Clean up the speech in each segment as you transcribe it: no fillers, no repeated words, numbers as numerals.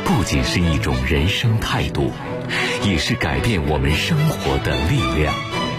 不仅是一种人生态度，也是改变我们生活的力量。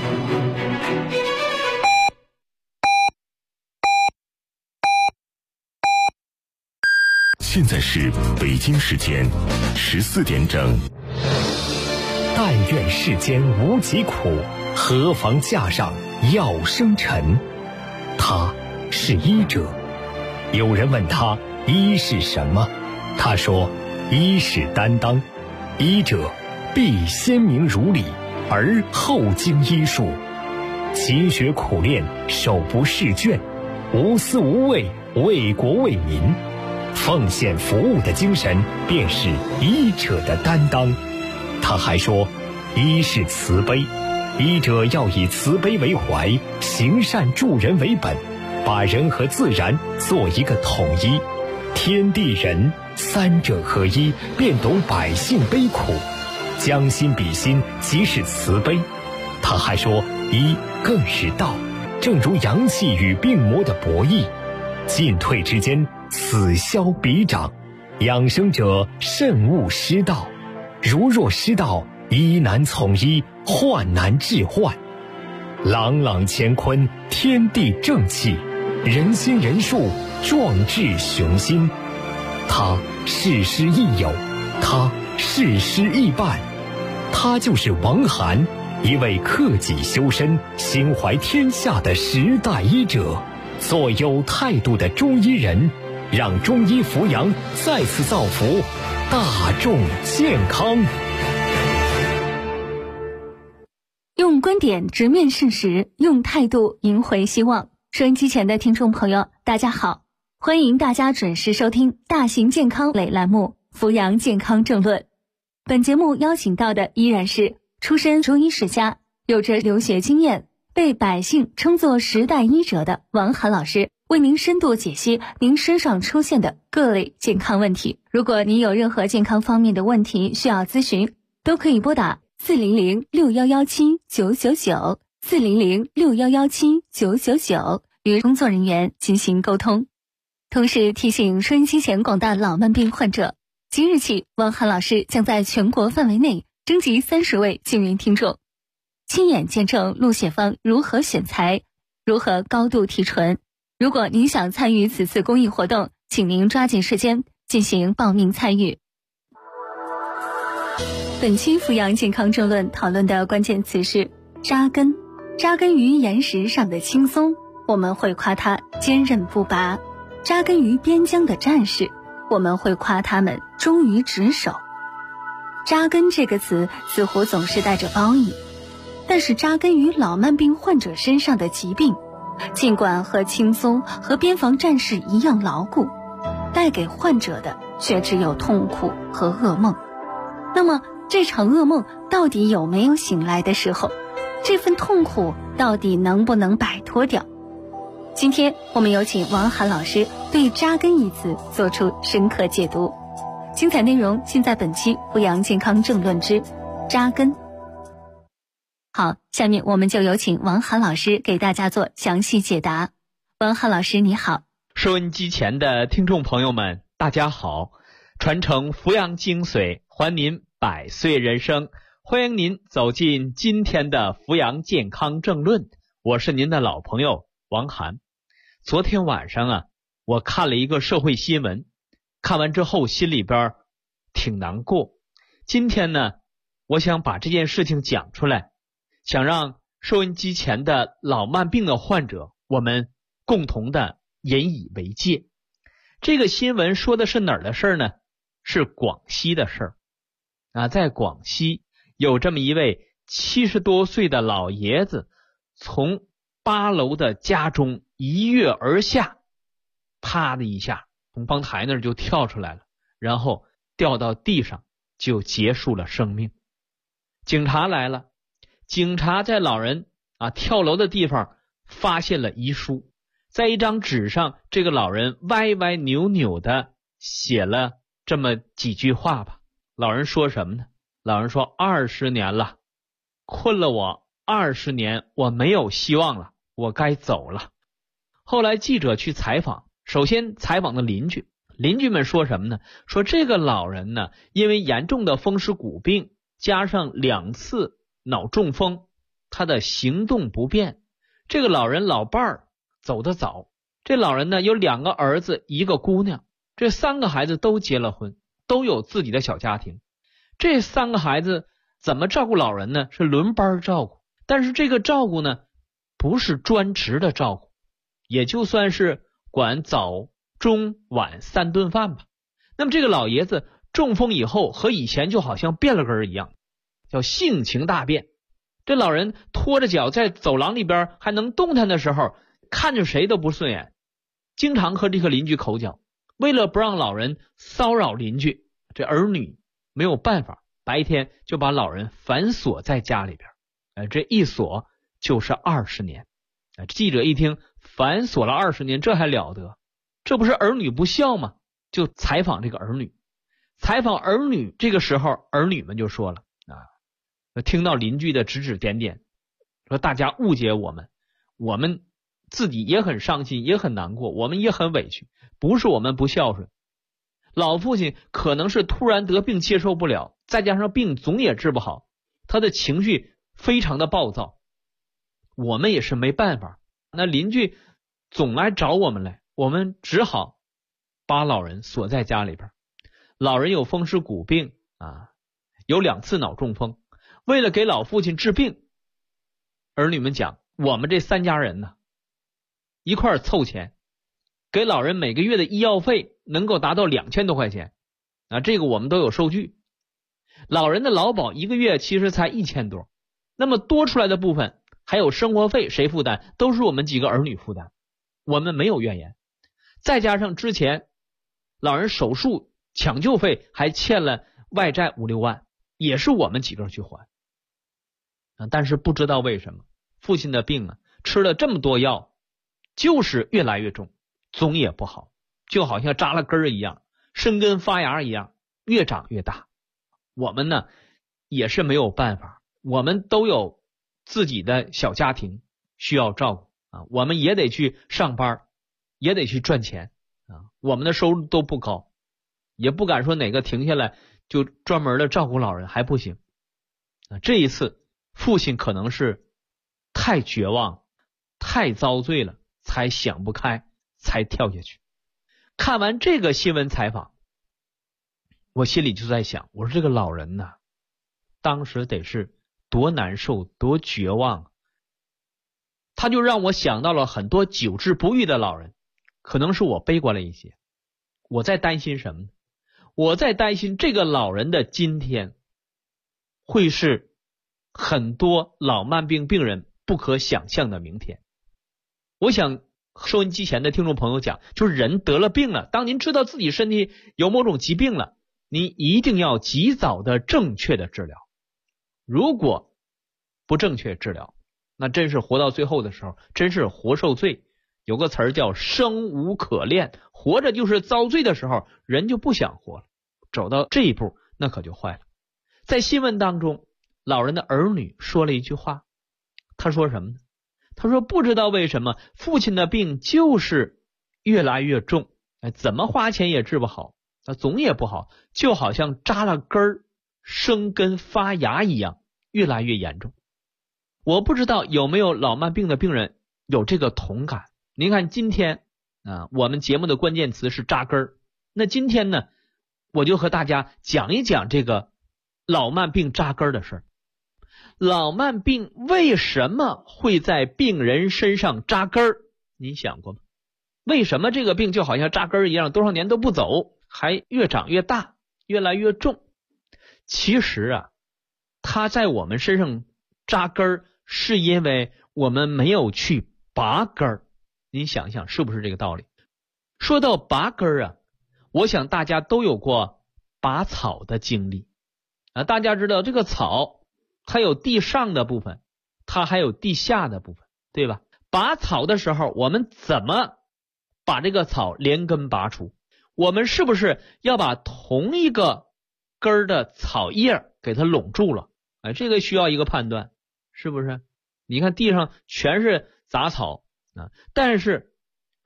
现在是北京时间14点整。 但愿世间无疾苦，何妨架上药生尘。他是医者。有人问他医是什么，他说医是担当，医者必先明如理，而后经医术，勤学苦练，手不释卷，无私无畏，为国为民，奉献服务的精神便是医者的担当。他还说医是慈悲，医者要以慈悲为怀，行善助人为本，把人和自然做一个统一，天地人三者合一，便懂百姓悲苦，将心比心，即是慈悲。他还说医更是道，正如阳气与病魔的博弈，进退之间，此消彼长，养生者慎勿失道，如若失道，医难从医，患难治患。朗朗乾坤，天地正气，人心人术，壮志雄心。他事师亦友，他事师亦伴，他就是王涵，一位克己修身、心怀天下的时代医者，做有态度的中医人，让中医扶阳再次造福大众健康。 用观点直面事实，用态度赢回希望。收音机前的听众朋友，大家好，欢迎大家准时收听大型健康类栏目《扶阳健康政论》。本节目邀请到的依然是出身中医世家，有着留学经验，被百姓称作时代医者的王涵老师，为您深度解析您身上出现的各类健康问题。如果您有任何健康方面的问题需要咨询，都可以拨打400617999 400617999与工作人员进行沟通。同时提醒收音机前广大老慢病患者，即日起王涵老师将在全国范围内征集30位幸运听众，亲眼见证录血方如何选材，如何高度提纯。如果您想参与此次公益活动，请您抓紧时间进行报名参与。本期扶阳健康政论讨论的关键词是扎根。扎根于岩石上的青松，我们会夸它坚韧不拔；扎根于边疆的战士，我们会夸他们忠于职守。扎根这个词似乎总是带着褒义，但是扎根于老慢病患者身上的疾病，尽管和青松和边防战士一样牢固，带给患者的却只有痛苦和噩梦。那么这场噩梦到底有没有醒来的时候？这份痛苦到底能不能摆脱掉？今天我们有请王涵老师对扎根一词做出深刻解读。精彩内容尽在本期扶阳健康政论之扎根。好，下面我们就有请王涵老师给大家做详细解答。王涵老师你好。 收音机前的听众朋友们大家好，传承扶阳精髓，还您百岁人生，欢迎您走进今天的扶阳健康政论，我是您的老朋友王涵。昨天晚上我看了一个社会新闻，看完之后心里边挺难过。今天呢，我想把这件事情讲出来，想让收音机前的老慢病的患者，我们共同的引以为戒。这个新闻说的是哪儿的事儿呢？是广西的事儿。在广西有这么一位70多岁的老爷子，从8楼的家中一跃而下，啪的一下从窗台那儿就跳出来了，然后掉到地上，就结束了生命。警察来了，警察在老人跳楼的地方发现了遗书，在一张纸上，这个老人歪歪扭扭的写了这么几句话吧。老人说什么呢？老人说20年了，困了我20年，我没有希望了，我该走了。后来记者去采访，首先采访的邻居邻居们说什么呢？说这个老人呢，因为严重的风湿骨病，加上2次脑中风，他的行动不便。这个老人老伴儿走得早，这老人呢有2个儿子1个姑娘，这3个孩子都结了婚，都有自己的小家庭。这3个孩子怎么照顾老人呢？是轮班照顾，但是这个照顾呢不是专职的照顾，也就算是管早中晚3顿饭吧。那么这个老爷子中风以后和以前就好像变了根一样，叫性情大变。这老人拖着脚在走廊里边还能动弹的时候，看着谁都不顺眼，经常和这个邻居口角。为了不让老人骚扰邻居，这儿女没有办法，白天就把老人反锁在家里边。这一锁就是20年。记者一听反锁了20年，这还了得？这不是儿女不孝吗？就采访这个儿女。采访儿女，这个时候儿女们就说了听到邻居的指指点点，说大家误解我们，我们自己也很伤心，也很难过，我们也很委屈，不是我们不孝顺。老父亲可能是突然得病接受不了，再加上病总也治不好，他的情绪非常的暴躁，我们也是没办法。那邻居总来找我们来，我们只好把老人锁在家里边。老人有风湿骨病有2次脑中风。为了给老父亲治病，儿女们讲，我们这3家人呢一块凑钱，给老人每个月的医药费能够达到2000多块钱这个我们都有收据。老人的劳保1个月其实才1000多，那么多出来的部分还有生活费谁负担？都是我们几个儿女负担，我们没有怨言。再加上之前老人手术抢救费还欠了外债5、6万，也是我们几个去还。但是不知道为什么父亲的病吃了这么多药，就是越来越重，总也不好，就好像扎了根儿一样，生根发芽一样，越长越大。我们呢也是没有办法，我们都有自己的小家庭需要照顾我们也得去上班，也得去赚钱我们的收入都不高，也不敢说哪个停下来就专门的照顾老人还不行这一次父亲可能是太绝望太遭罪了，才想不开才跳下去。看完这个新闻采访，我心里就在想，我说这个老人当时得是多难受多绝望他就让我想到了很多久治不愈的老人。可能是我悲观了一些，我在担心什么呢？我在担心这个老人的今天会是很多老慢病病人不可想象的明天。我想收音机前的听众朋友讲，就是人得了病了，当您知道自己身体有某种疾病了，你一定要及早的正确的治疗。如果不正确治疗，那真是活到最后的时候真是活受罪。有个词儿叫生无可恋，活着就是遭罪的时候，人就不想活了，走到这一步那可就坏了。在新闻当中，老人的儿女说了一句话，他说什么呢？他说不知道为什么父亲的病就是越来越重，怎么花钱也治不好，总也不好，就好像扎了根儿生根发芽一样，越来越严重。我不知道有没有老慢病的病人有这个同感。您看今天我们节目的关键词是扎根儿，那今天呢我就和大家讲一讲这个老慢病扎根的事儿。老慢病为什么会在病人身上扎根儿？您想过吗？为什么这个病就好像扎根儿一样，多少年都不走，还越长越大，越来越重？其实它在我们身上扎根儿，是因为我们没有去拔根儿。您想想是不是这个道理？说到拔根儿我想大家都有过拔草的经历大家知道这个草它有地上的部分，它还有地下的部分，对吧？拔草的时候我们怎么把这个草连根拔除？我们是不是要把同一个根儿的草叶给它拢住了？这个需要一个判断，是不是？你看地上全是杂草但是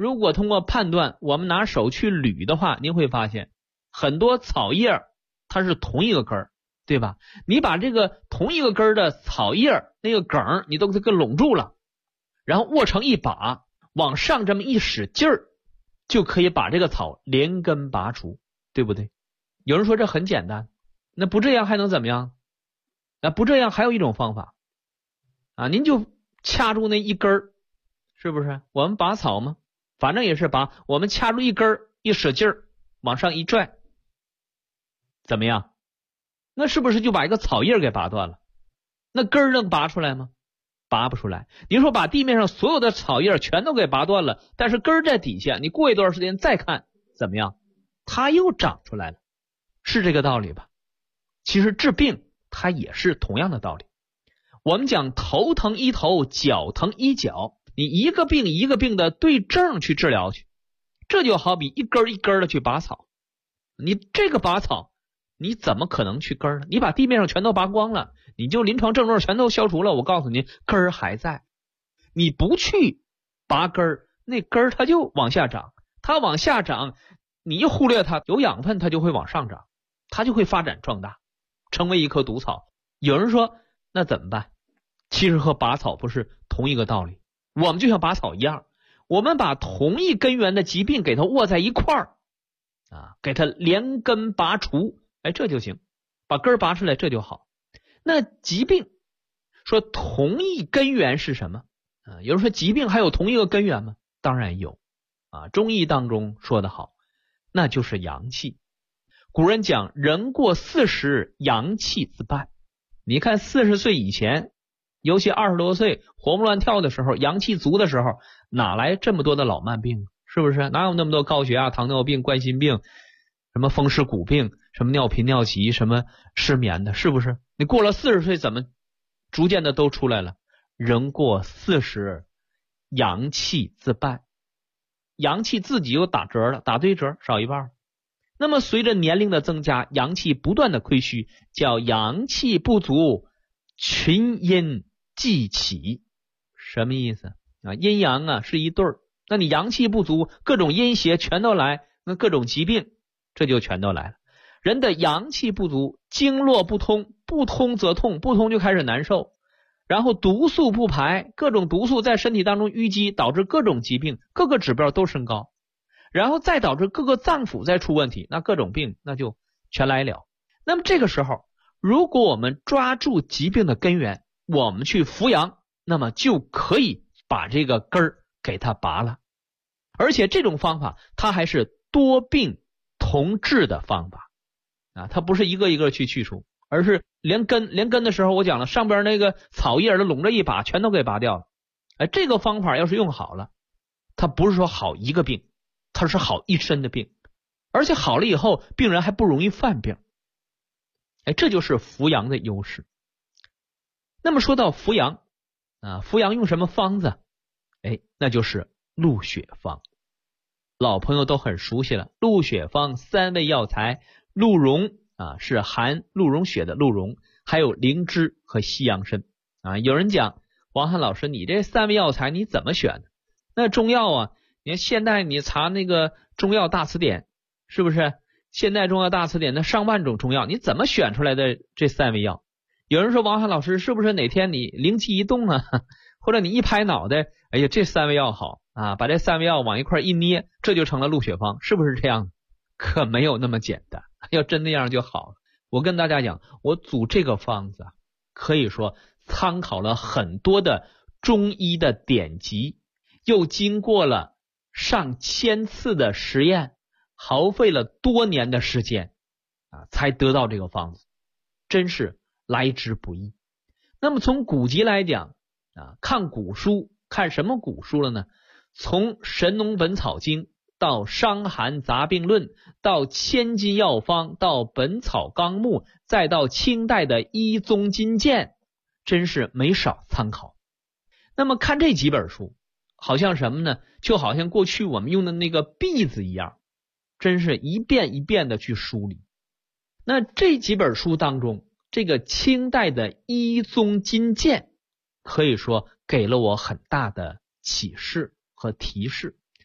如果通过判断，我们拿手去捋的话，您会发现很多草叶它是同一个根儿，对吧？你把这个同一个根儿的草叶那个梗你都给拢住了，然后握成一把，往上这么一使劲儿，就可以把这个草连根拔除，对不对？有人说这很简单，那不这样还能怎么样？不这样还有一种方法您就掐住那一根儿，是不是？我们拔草嘛，反正也是拔，我们掐住一根儿，一使劲儿往上一拽，怎么样？那是不是就把一个草叶给拔断了？那根儿能拔出来吗？拔不出来。你说把地面上所有的草叶全都给拔断了，但是根儿在底下，你过一段时间再看怎么样？它又长出来了，是这个道理吧？其实治病它也是同样的道理。我们讲头疼医头，脚疼医脚，你一个病一个病的对症去治疗去，这就好比一根一根的去拔草。你这个拔草你怎么可能去根呢？你把地面上全都拔光了，你就临床症状全都消除了，我告诉你根儿还在。你不去拔根儿，那根儿它就往下长，它往下长，你一忽略它，有养分它就会往上长，它就会发展壮大，成为一棵毒草。有人说那怎么办？其实和拔草不是同一个道理。我们就像拔草一样，我们把同一根源的疾病给它握在一块儿给它连根拔除，这就行，把根儿拔出来，这就好。那疾病说同一根源是什么有人说疾病还有同一个根源吗？当然有中医当中说得好，那就是阳气。古人讲人过40，阳气自败。你看40岁以前，尤其20多岁活蹦乱跳的时候，阳气足的时候，哪来这么多的老慢病？是不是？哪有那么多高血压、糖尿病、冠心病，什么风湿骨病，什么尿频尿急，什么失眠的，是不是？你过了40岁怎么逐渐的都出来了？人过40，阳气自败，阳气自己又打折了，打对折，少一半。那么随着年龄的增加，阳气不断的亏虚，叫阳气不足，群阴既起。什么意思阴阳是一对儿，那你阳气不足，各种阴邪全都来，那各种疾病这就全都来了。人的阳气不足，经络不通，不通则痛，不通就开始难受，然后毒素不排，各种毒素在身体当中淤积，导致各种疾病，各个指标都升高，然后再导致各个脏腑再出问题，那各种病那就全来了。那么这个时候，如果我们抓住疾病的根源，我们去扶阳，那么就可以把这个根儿给它拔了。而且这种方法它还是多病同治的方法它不是一个一个去除，而是连根的时候我讲了，上边那个草叶都拢着一把全都给拔掉了。这个方法要是用好了，它不是说好一个病，它是好一身的病，而且好了以后病人还不容易犯病。这就是扶阳的优势。那么说到扶阳扶阳用什么方子？那就是鹿血方。老朋友都很熟悉了，鹿血方3味药材，鹿茸是含鹿茸血的鹿茸，还有灵芝和西洋参有人讲王翰老师，你这3味药材你怎么选的？那中药你看现代你查那个中药大词典，是不是现代中药大词典那上万种中药，你怎么选出来的这3味药？有人说王翰老师，是不是哪天你灵机一动或者你一拍脑袋，哎呀这3味药好把这3味药往一块一捏，这就成了鹿血方，是不是这样？可没有那么简单，要真那样就好了。我跟大家讲，我组这个方子可以说参考了很多的中医的典籍，又经过了上千次的实验，耗费了多年的时间才得到这个方子，真是来之不易。那么从古籍来讲看古书，看什么古书了呢？从《神农本草经》到《伤寒杂病论》，到《千金药方》，到《本草纲目》，再到清代的《医宗金鉴》，真是没少参考。那么看这几本书，好像什么呢？就好像过去我们用的那个篦子一样，真是一遍一遍的去梳理。那这几本书当中，这个清代的《医宗金鉴》可以说给了我很大的启示和提示。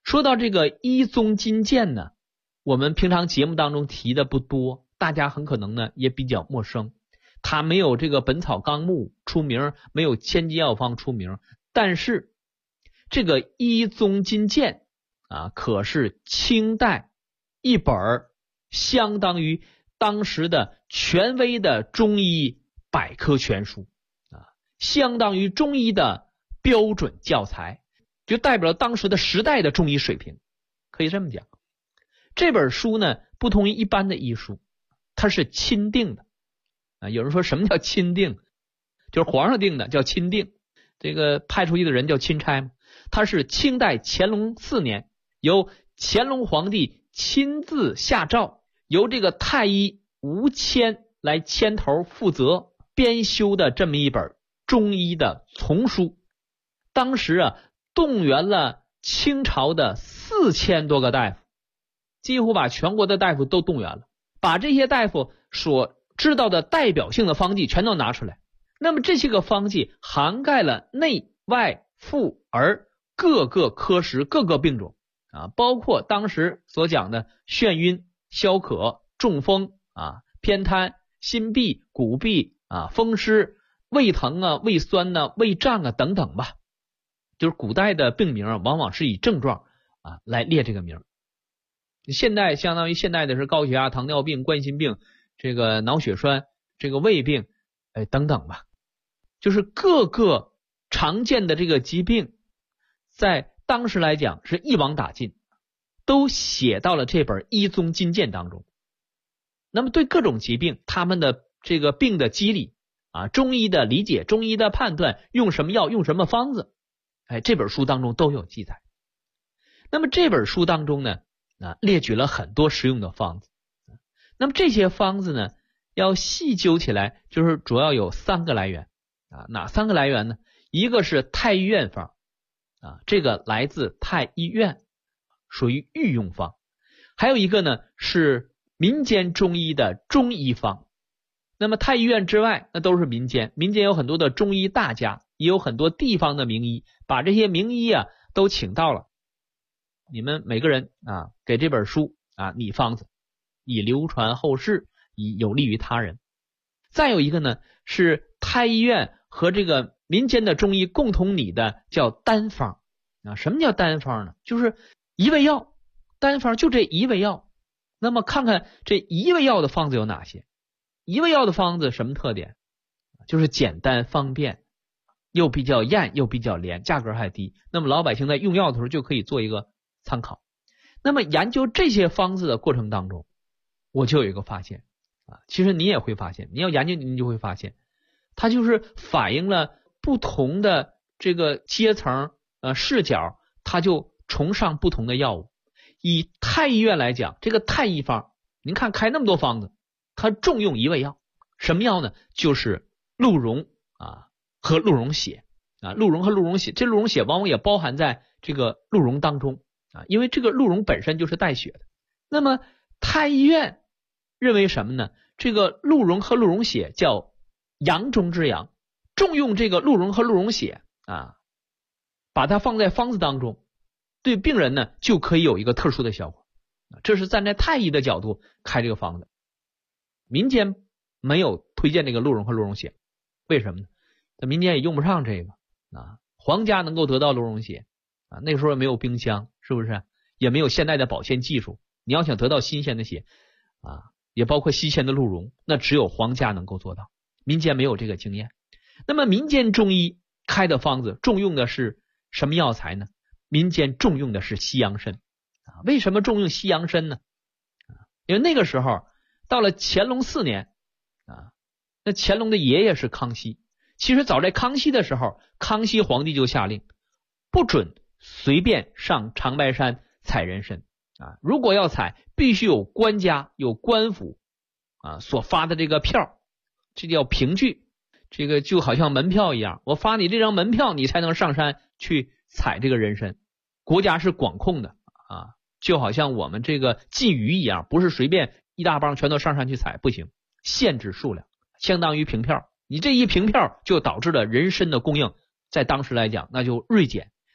说到这个一宗金鉴呢，我们平常节目当中提的不多，大家很可能呢也比较陌生。它没有这个《本草纲目》出名，没有《千金药方》出名，但是这个一宗金鉴啊，可是清代一本相当于当时的权威的中医百科全书啊，相当于中医的标准教材，就代表当时的时代的中医水平，可以这么讲。这本书呢，不同于一般的医书，它是钦定的啊。有人说什么叫钦定？就是皇上定的，叫钦定。这个派出去的人叫钦差嘛。它是清代乾隆4年，由乾隆皇帝亲自下诏，由这个太医吴谦来牵头负责编修的这么一本中医的丛书。当时啊，动员了清朝的4000多个大夫，几乎把全国的大夫都动员了，把这些大夫所知道的代表性的方剂全都拿出来。那么这些个方剂涵盖了内外妇儿各个科室各个病种啊，包括当时所讲的眩晕、消渴、中风啊、偏瘫、心痹、骨痹啊、风湿、胃疼啊、胃酸啊、胃胀啊等等吧。就是古代的病名往往是以症状啊来列这个名。现代相当于现代的是高血压、糖尿病、冠心病、这个脑血栓、这个胃病等等吧。就是各个常见的这个疾病在当时来讲是一网打尽，都写到了这本一宗金鉴当中。那么对各种疾病他们的这个病的机理啊，中医的理解、中医的判断，用什么药、用什么方子，这本书当中都有记载。那么这本书当中呢列举了很多实用的方子。那么这些方子呢，要细究起来，就是主要有3个来源啊。哪3个来源呢？一个是太医院方啊，这个来自太医院，属于御用方。还有一个呢是民间中医的中医方。那么太医院之外，那都是民间，民间有很多的中医大家，也有很多地方的名医，把这些名医啊都请到了。你们每个人啊，给这本书啊拟方子，以流传后世，以有利于他人。再有一个呢，是太医院和这个民间的中医共同拟的，叫单方啊。什么叫单方呢？就是一味药，单方就这一味药。那么看看这一味药的方子有哪些？一味药的方子什么特点？就是简单方便，又比较验，又比较廉，价格还低。那么老百姓在用药的时候就可以做一个参考。那么研究这些方子的过程当中，我就有一个发现啊，其实你也会发现，你要研究你就会发现，它就是反映了不同的这个阶层视角，它就崇尚不同的药物。以太医院来讲，这个太医方，您看开那么多方子，它重用一味药，什么药呢？就是鹿茸啊和鹿茸血啊，鹿茸和鹿茸血，这鹿茸血往往也包含在这个鹿茸当中啊，因为这个鹿茸本身就是带血的。那么太医院认为什么呢？这个鹿茸和鹿茸血叫阳中之阳，重用这个鹿茸和鹿茸血啊，把它放在方子当中，对病人呢就可以有一个特殊的效果。这是站在太医的角度开这个方子。民间没有推荐这个鹿茸和鹿茸血，为什么呢？民间也用不上这个啊。皇家能够得到鹿茸血啊，那时候也没有冰箱，是不是？也没有现代的保鲜技术。你要想得到新鲜的血啊，也包括新鲜的鹿茸，那只有皇家能够做到，民间没有这个经验。那么民间中医开的方子重用的是什么药材呢？民间重用的是西洋参啊。为什么重用西洋参呢？因为那个时候到了乾隆4年啊，那乾隆的爷爷是康熙。其实早在康熙的时候，康熙皇帝就下令不准随便上长白山采人参啊，如果要采，必须有官家有官府啊所发的这个票，这叫凭据，这个就好像门票一样，我发你这张门票，你才能上山去采这个人参。国家是管控的啊，就好像我们这个禁渔一样，不是随便一大帮全都上山去采，不行，限制数量，相当于凭票。你这一凭票就导致了人参的供应在当时来讲那就锐减。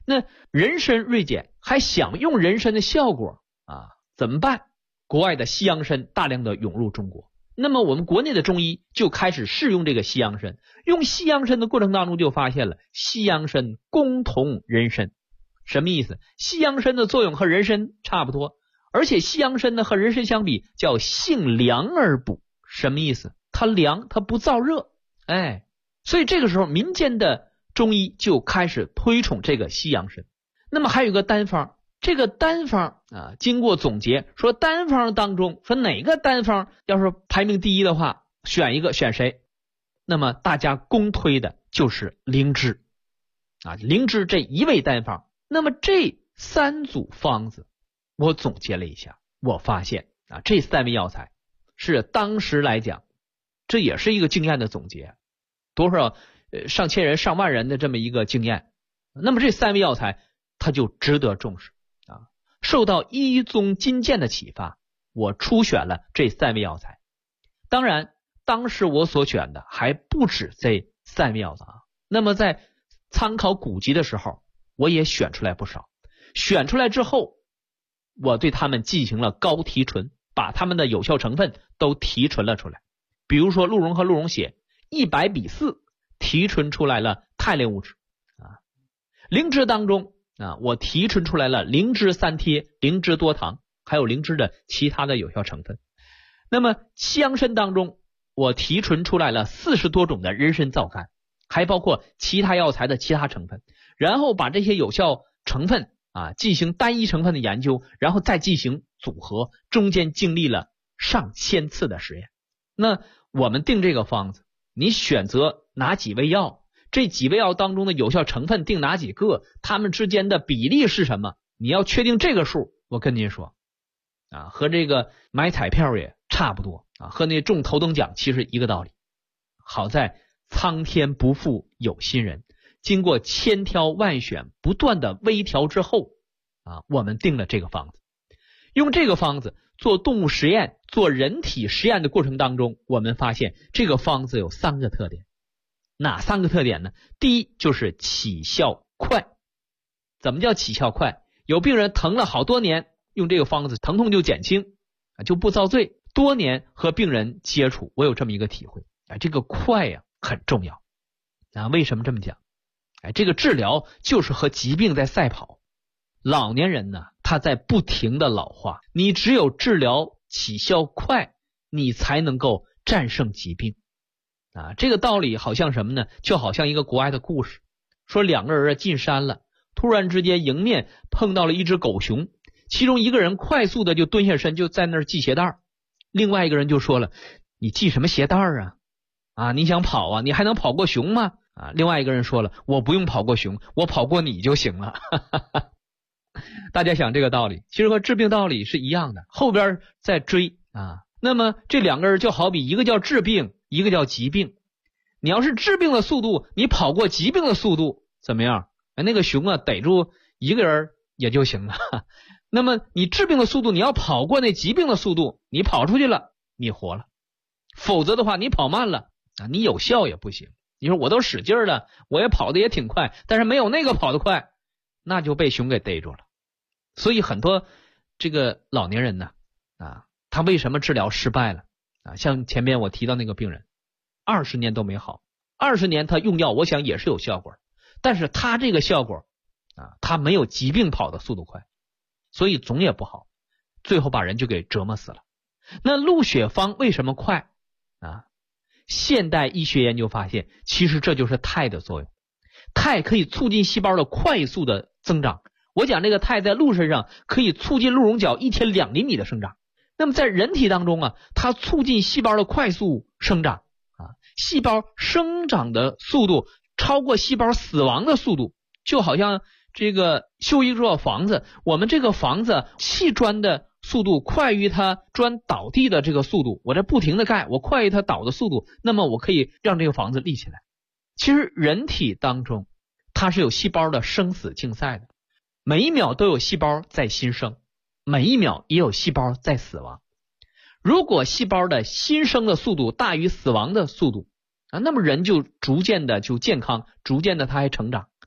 那人参锐减，还想用人参的效果啊，怎么办？国外的西洋参大量的涌入中国，那么我们国内的中医就开始试用这个西洋参。用西洋参的过程当中就发现了西洋参共同人参。什么意思？西洋参的作用和人参差不多，而且西洋参呢和人参相比叫性凉而补。什么意思？它凉，它不燥热。所以这个时候民间的中医就开始推崇这个西洋参。那么还有一个单方，这个单方啊，经过总结说单方当中说哪个单方要是排名第一的话，选一个选谁？那么大家公推的就是灵芝啊，灵芝这一味单方。那么这3组方子我总结了一下，我发现啊，这3味药材是当时来讲，这也是一个经验的总结，多少上千人上万人的这么一个经验。那么这3味药材它就值得重视啊。受到一宗金鉴的启发，我初选了这3味药材。当然当时我所选的还不止这3味药材啊。那么在参考古籍的时候，我也选出来不少。选出来之后，我对他们进行了高提纯，把他们的有效成分都提纯了出来。比如说鹿茸和鹿茸血100比4提纯出来了肽类物质啊。灵芝当中啊，我提纯出来了灵芝3萜、灵芝多糖，还有灵芝的其他的有效成分。那么西洋参当中，我提纯出来了40多种的人参皂苷，还包括其他药材的其他成分，然后把这些有效成分啊进行单一成分的研究，然后再进行组合，中间经历了上千次的实验。那我们定这个方子，你选择哪几味药，这几味药当中的有效成分定哪几个，它们之间的比例是什么，你要确定这个数。我跟您说啊，和这个买彩票也差不多啊，和那中头等奖其实一个道理。好在苍天不负有心人，经过千挑万选不断的微调之后啊，我们定了这个方子。用这个方子做动物实验、做人体实验的过程当中，我们发现这个方子有3个特点。哪3个特点呢？第一就是起效快。怎么叫起效快？有病人疼了好多年，用这个方子疼痛就减轻啊，就不遭罪。多年和病人接触，我有这么一个体会啊，这个快呀很重要啊。为什么这么讲？这个治疗就是和疾病在赛跑。老年人呢，他在不停的老化，你只有治疗起效快，你才能够战胜疾病啊。这个道理好像什么呢？就好像一个国外的故事，说2个人进山了，突然之间迎面碰到了一只狗熊，其中一个人快速的就蹲下身，就在那儿系鞋带，另外一个人就说了，你系什么鞋带啊？你想跑啊？你还能跑过熊吗？啊，另外一个人说了，我不用跑过熊，我跑过你就行了。大家想这个道理，其实和治病道理是一样的，后边再追啊。那么这2个人就好比一个叫治病，一个叫疾病。你要是治病的速度，你跑过疾病的速度怎么样？那个熊啊，逮住一个人也就行了。那么你治病的速度，你要跑过那疾病的速度，你跑出去了，你活了。否则的话，你跑慢了啊，你有效也不行。你说我都使劲了，我也跑得也挺快，但是没有那个跑得快，那就被熊给逮住了。所以很多这个老年人呢啊，他为什么治疗失败了啊？像前面我提到那个病人20年都没好，20年他用药我想也是有效果，但是他这个效果啊，他没有疾病跑的速度快，所以总也不好，最后把人就给折磨死了。那鹿血方为什么快啊？现代医学研究发现，其实这就是肽的作用。肽可以促进细胞的快速的增长。我讲这个肽在鹿身上可以促进鹿茸角1天2厘米的生长。那么在人体当中啊，它促进细胞的快速生长啊，细胞生长的速度超过细胞死亡的速度，就好像这个修一座房子，我们这个房子砌砖的速度快于它砖倒地的这个速度，我这不停的盖，我快于它倒的速度，那么我可以让这个房子立起来。其实人体当中它是有细胞的生死竞赛的，每一秒都有细胞在新生，每一秒也有细胞在死亡。如果细胞的新生的速度大于死亡的速度啊，那么人就逐渐的就健康，逐渐的它还成长。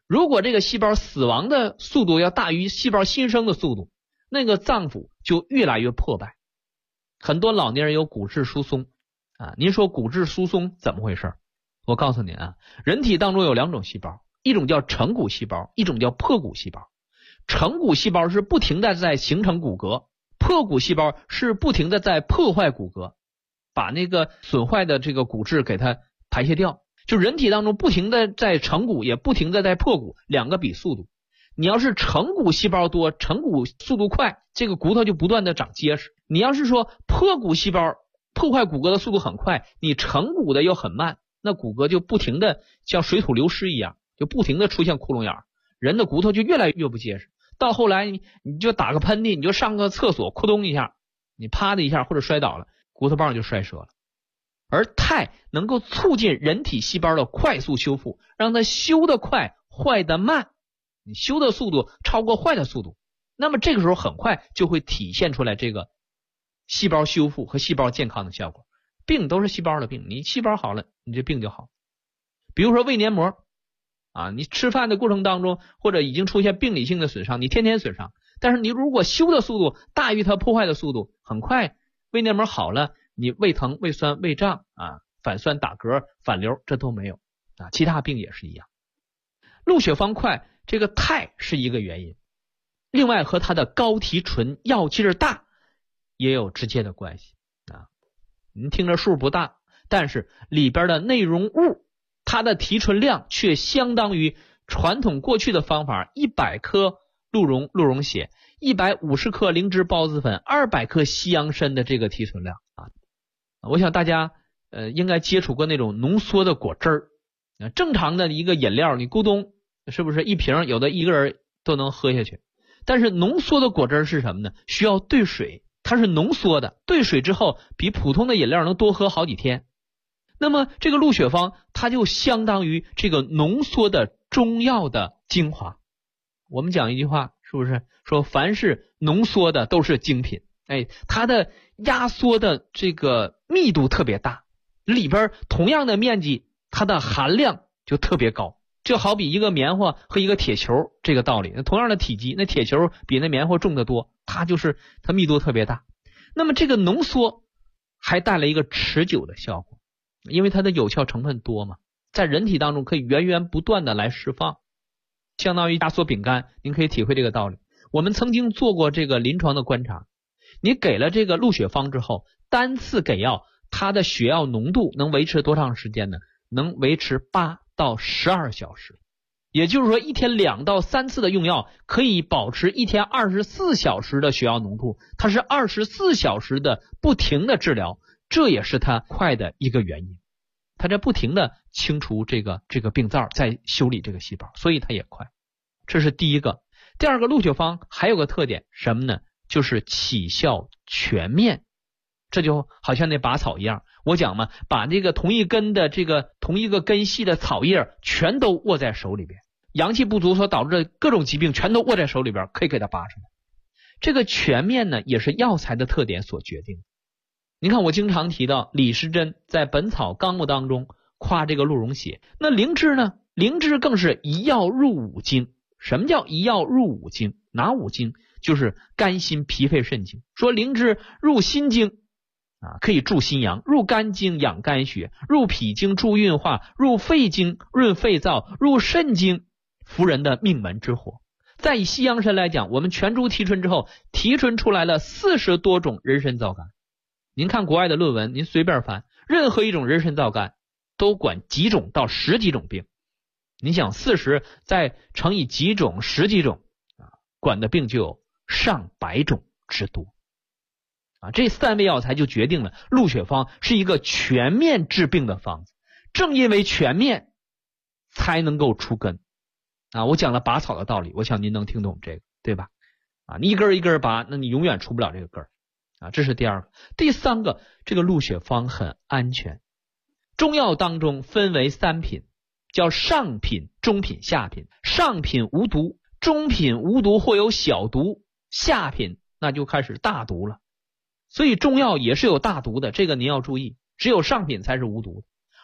如果这个细胞死亡的速度要大于细胞新生的速度，那个脏腑就越来越破败。很多老年人有骨质疏松啊，您说骨质疏松怎么回事？我告诉您啊，人体当中有2种细胞，一种叫成骨细胞，一种叫破骨细胞。成骨细胞是不停的在形成骨骼，破骨细胞是不停的在破坏骨骼，把那个损坏的这个骨质给它排泄掉。就人体当中不停的在成骨，也不停的在破骨，两个比速度。你要是成骨细胞多，成骨速度快，这个骨头就不断的长结实。你要是说破骨细胞破坏骨骼的速度很快，你成骨的又很慢，那骨骼就不停的像水土流失一样，就不停的出现窟窿眼，人的骨头就越来越不结实。到后来你就打个喷嚏，你就上个厕所咕咚一下，你啪的一下或者摔倒了，骨头棒就摔折了。而肽能够促进人体细胞的快速修复，让它修得快，坏得慢，你修的速度超过坏的速度，那么这个时候很快就会体现出来这个细胞修复和细胞健康的效果。病都是细胞的病，你细胞好了，你这病就好。比如说胃黏膜啊，你吃饭的过程当中或者已经出现病理性的损伤，你天天损伤，但是你如果修的速度大于它破坏的速度，很快胃黏膜好了，你胃疼、胃酸、胃胀啊、反酸、打嗝、反流这都没有啊，其他病也是一样。入血方快，这个肽是一个原因，另外和它的高提纯、药劲大也有直接的关系啊。您听着数不大，但是里边的内容物它的提纯量却相当于传统过去的方法100克鹿茸血、150克灵芝孢子粉、200克西洋参的这个提纯量啊。我想大家应该接触过那种浓缩的果汁儿，正常的一个饮料你咕咚是不是一瓶有的一个人都能喝下去，但是浓缩的果汁是什么呢？需要兑水，它是浓缩的，兑水之后比普通的饮料能多喝好几天。那么这个鹿血方它就相当于这个浓缩的中药的精华。我们讲一句话是不是说凡是浓缩的都是精品，它的压缩的这个密度特别大，里边同样的面积它的含量就特别高，就好比一个棉花和一个铁球这个道理，同样的体积，那铁球比那棉花重得多，它密度特别大。那么这个浓缩还带来一个持久的效果，因为它的有效成分多嘛，在人体当中可以源源不断的来释放，相当于压缩饼干，您可以体会这个道理。我们曾经做过这个临床的观察，你给了这个鹿血方之后，单次给药，它的血药浓度能维持多长时间呢？能维持8到12小时。也就是说，一天2到3次的用药，可以保持一天24小时的血药浓度，它是24小时的不停的治疗，这也是它快的一个原因。它在不停的清除这个病灶，在修理这个细胞，所以它也快。这是第一个。第二个，鹿血方还有个特点什么呢？就是起效全面。这就好像那拔草一样，我讲嘛，把这个同一根的这个同一个根系的草叶全都握在手里边，阳气不足所导致的各种疾病全都握在手里边，可以给它拔出来。这个全面呢，也是药材的特点所决定。您看我经常提到李时珍在《本草纲目》当中夸这个鹿茸血，那灵芝呢？灵芝更是一药入5经。什么叫一药入5经？哪5经？就是肝心脾肺肾经。说灵芝入心经啊，可以助心阳；入肝经养肝血；入脾经助运化；入肺经润肺燥；入肾经扶人的命门之火。再以西洋参来讲，我们全株提纯之后，提纯出来了40多种人参皂苷。您看国外的论文，您随便翻，任何一种人参皂苷都管几种到10几种病。你想40再乘以几种10几种啊，管的病就有上百种之多啊。这3味药材就决定了鹿血方是一个全面治病的方子。正因为全面，才能够出根啊。我讲了拔草的道理，我想您能听懂这个，对吧？啊，你一根一根拔，那你永远出不了这个根啊。这是第二个。第三个，这个鹿血方很安全。中药当中分为3品，叫上品、中品、下品。上品无毒，中品无毒或有小毒，下品那就开始大毒了。所以中药也是有大毒的，这个您要注意，只有上品才是无毒的。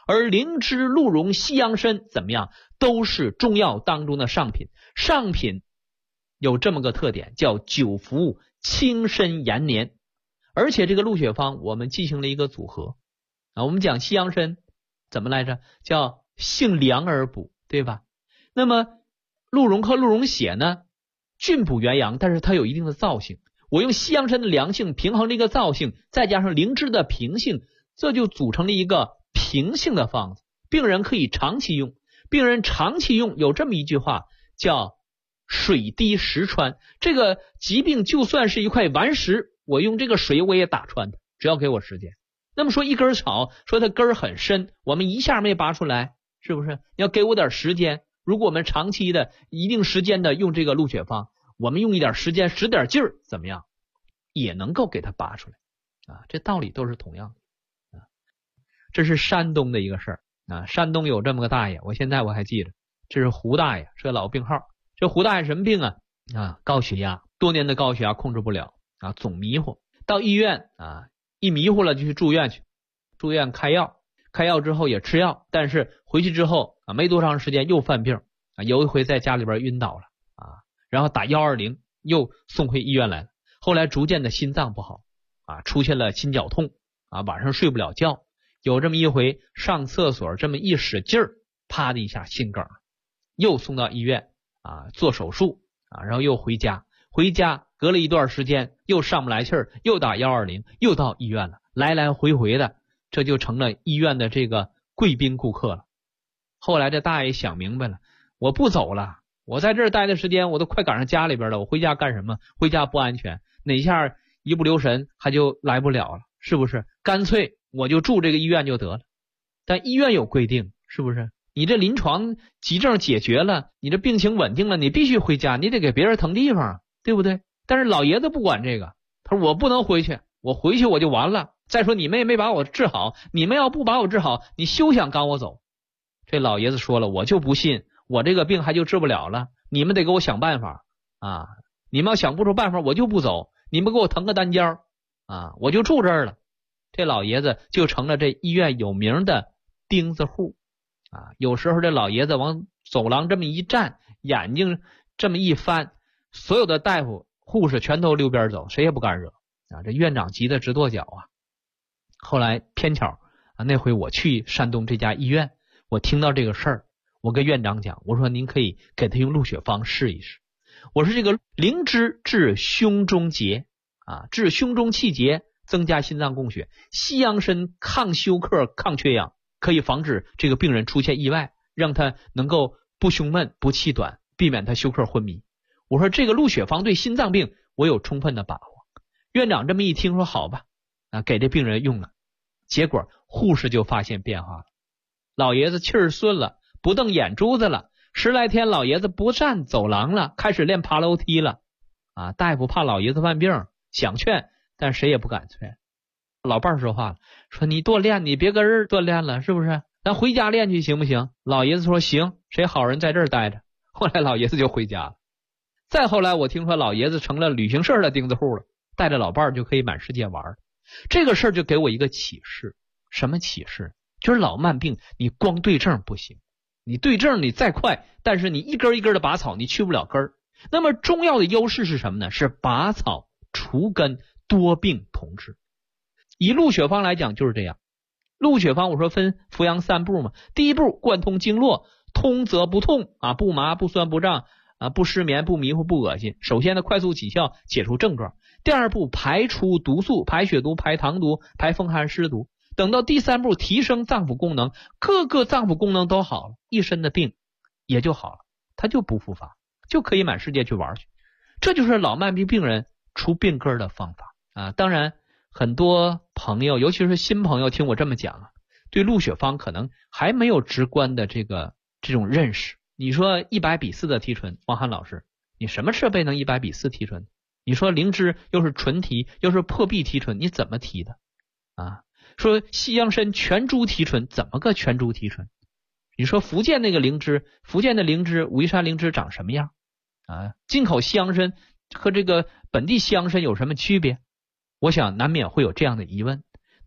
而灵芝、鹿茸、西洋参怎么样，都是中药当中的上品。上品有这么个特点，叫久服轻身延年。而且这个鹿血方我们进行了一个组合我们讲西洋参怎么来着，叫性凉而补，对吧？那么鹿茸和鹿茸血呢，峻补元阳，但是它有一定的燥性。我用西洋参的凉性平衡这个燥性，再加上灵芝的平性，这就组成了一个平性的方子，病人可以长期用。病人长期用有这么一句话叫水滴石穿，这个疾病就算是一块顽石，我用这个水我也打穿它，只要给我时间。那么说一根草，说它根儿很深，我们一下没拔出来，是不是？你要给我点时间。如果我们长期的一定时间的用这个鹿血方，我们用一点时间使点劲儿，怎么样也能够给它拔出来这道理都是同样的这是山东的一个事儿山东有这么个大爷，我现在我还记着，这是胡大爷，是个老病号。这胡大爷什么病高血压，多年的高血压控制不了总迷糊，到医院一迷糊了就去住院去，住院开药之后也吃药，但是回去之后没多长时间又犯病有一回在家里边晕倒了然后打120又送回医院来了，后来逐渐的心脏不好出现了心绞痛晚上睡不了觉，有这么一回上厕所这么一使劲儿，啪的一下心梗，又送到医院做手术然后又回家隔了一段时间又上不来气儿，又打120又到医院了，来来回回的，这就成了医院的这个贵宾顾客了。后来这大爷想明白了，我不走了，我在这儿待的时间我都快赶上家里边了，我回家干什么？回家不安全，哪下一不留神还就来不了了，是不是？干脆我就住这个医院就得了。但医院有规定，是不是？你这临床急症解决了，你这病情稳定了，你必须回家，你得给别人腾地方，对不对？但是老爷子不管这个，他说我不能回去，我回去我就完了。再说你们也没把我治好，你们要不把我治好，你休想赶我走。这老爷子说了，我就不信我这个病还就治不了了，你们得给我想办法你们要想不出办法我就不走，你们给我腾个单间我就住这儿了。这老爷子就成了这医院有名的钉子户有时候这老爷子往走廊这么一站，眼睛这么一翻，所有的大夫护士全都溜边走，谁也不敢惹这院长急得直跺脚后来偏巧那回我去山东这家医院，我听到这个事儿，我跟院长讲，我说您可以给他用鹿血方试一试。我说这个灵芝治胸中结治胸中气结，增加心脏供血；西洋参抗休克、抗缺氧，可以防止这个病人出现意外，让他能够不胸闷、不气短，避免他休克昏迷。我说这个鹿血方对心脏病我有充分的把握。院长这么一听说好吧给这病人用了，结果护士就发现变化了，老爷子气儿顺了，不瞪眼珠子了，10来天老爷子不站走廊了，开始练爬楼梯了大夫怕老爷子犯病，想劝，但谁也不敢劝。老伴儿说话了，说你多练，你别跟人锻炼了，是不是？咱回家练去行不行？老爷子说行，谁好人在这儿待着。后来老爷子就回家了。再后来我听说老爷子成了旅行社的钉子户了，带着老伴儿就可以满世界玩。这个事儿就给我一个启示，什么启示？就是老慢病你光对症不行，你对症你再快，但是你一根一根的拔草你去不了根儿。那么中药的优势是什么呢？是拔草除根，多病同治。以鹿血方来讲就是这样。鹿血方我说分扶阳3步嘛，第一步贯通经络，通则不痛不麻不酸不胀不失眠不迷糊不恶心。首先呢快速起效，解除症状。第二步排出毒素，排血毒，排糖毒，排风寒湿毒。等到第3步提升脏腑功能，各个脏腑功能都好了，一身的病也就好了，他就不复发，就可以满世界去玩去。这就是老慢病病人除病根的方法当然很多朋友尤其是新朋友听我这么讲对鹿血方可能还没有直观的这种认识。你说100:4的提纯，王涵老师你什么设备能100:4提纯？你说灵芝又是纯提又是破壁提纯，你怎么提的说西洋参全株提纯，怎么个全株提纯？你说福建那个灵芝，福建的灵芝武夷山灵芝长什么样进口西洋参和这个本地西洋参有什么区别？我想难免会有这样的疑问。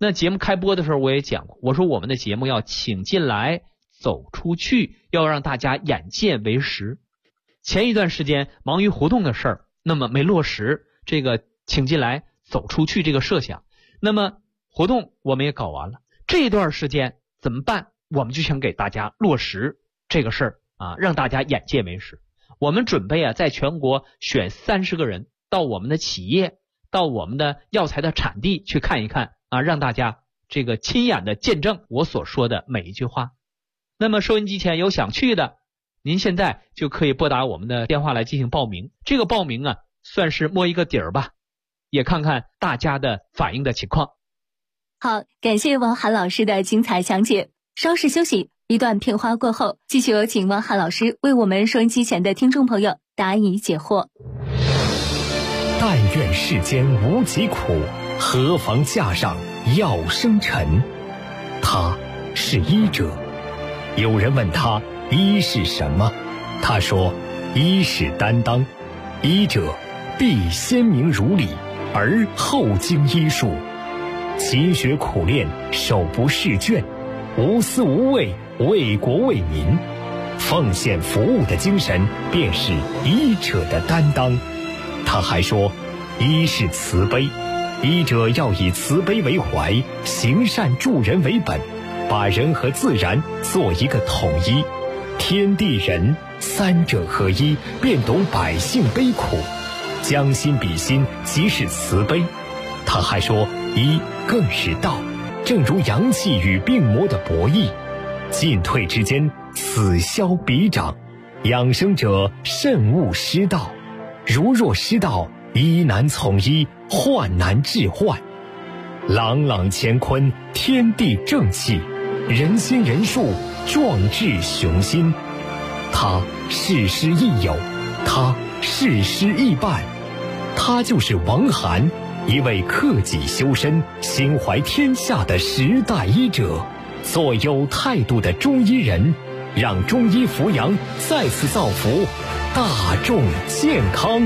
那节目开播的时候我也讲过，我说我们的节目要请进来走出去，要让大家眼见为实。前一段时间忙于活动的事儿，那么没落实这个请进来走出去这个设想，那么活动我们也搞完了，这段时间怎么办？我们就想给大家落实这个事儿啊，让大家眼见为实。我们准备在全国选30个人到我们的企业，到我们的药材的产地去看一看啊，让大家这个亲眼的见证我所说的每一句话。那么收音机前有想去的，您现在就可以拨打我们的电话来进行报名。这个报名算是摸一个底儿吧，也看看大家的反应的情况。 好，感谢王涵老师的精彩讲解。稍事休息，一段片花过后，继续有请王涵老师为我们收音机前的听众朋友答疑解惑。 但愿世间无疾苦，何妨架上药生尘。他是医者。有人问他医是什么，他说医是担当，医者必先明如理，而后经医术，勤学苦练，手不释卷，无私无畏，为国为民，奉献服务的精神便是医者的担当。他还说医是慈悲，医者要以慈悲为怀，行善助人为本，把人和自然做一个统一，天地人三者合一，便懂百姓悲苦，将心比心，即是慈悲。他还说医更是道，正如阳气与病魔的博弈，进退之间，此消彼长，养生者慎勿失道，如若失道，医难从医，患难治患。朗朗乾坤，天地正气，人心人术，壮志雄心。他事师亦友，他事师亦伴，他就是王涵，一位克己修身、心怀天下的时代医者，做有态度的中医人，让中医扶阳再次造福大众健康。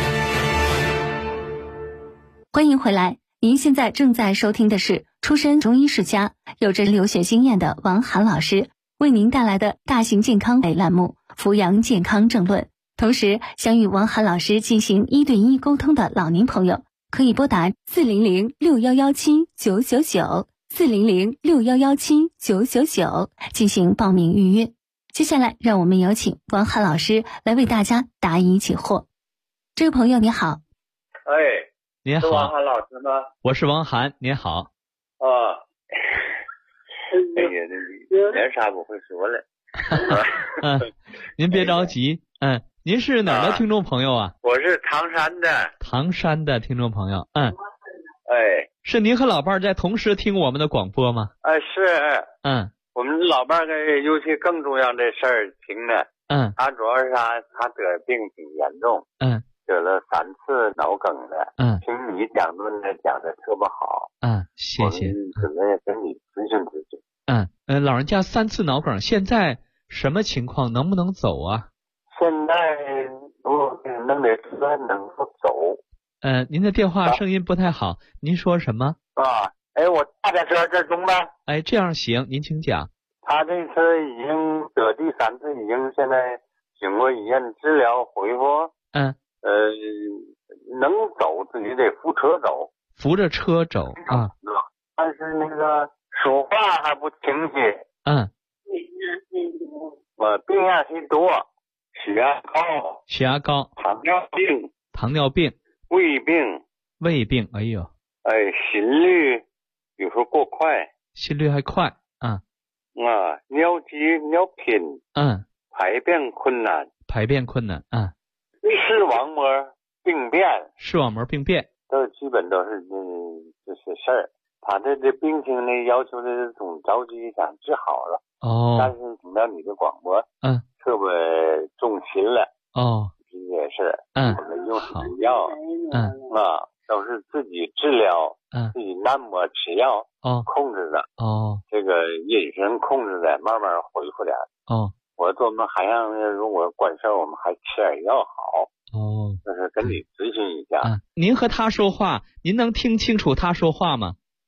欢迎回来，您现在正在收听的是出身中医世家、有着留学经验的王涵老师为您带来的大型健康类栏目《扶阳健康正论》。同时，想与王涵老师进行1对1沟通的老年朋友，可以拨打400-6117-999，400-6117-999进行报名预约。接下来，让我们有请王涵老师来为大家答疑解惑。这位朋友你好。 您好， 是王涵老师吗？ 我是王涵，您好。 连啥不会说了。 您别着急，您是哪儿的听众朋友啊？ 我是唐山的。 唐山的听众朋友，是您和老伴儿在同时听我们的广播吗？ 是。我们老伴儿尤其更重要的事儿听呢。他主要是他得病挺严重。得了3次脑梗了。听你讲论的讲的特别好。 谢谢。 准备跟你咨询咨询。 老人家3次脑梗，现在什么情况？能不能走啊？ 现在我弄的车能够走。 您的电话声音不太好，您说什么？ 我大点声，这中吧。 这样行，您请讲。 他这次已经得第3次，已经现在经过医院治疗恢复。能走自己得扶车走， 扶着车走啊。 但是那个说话还不清晰。病压气多，血压高，糖尿病，胃病，哎呦，心率有时候过快， 心率还快尿急尿频，排便困难，视网膜病变，都基本都是这些事儿。他这病情呢，要求的是总着急想治好了。但是听到你的广播，特别中心了。这些事儿，我们用什么药？都是自己治疗，自己按摩吃药，控制的。这个饮食控制的，慢慢恢复点。我说我们还让如果管事我们还吃点药好。就是跟你咨询一下。 您和他说话，您能听清楚他说话吗？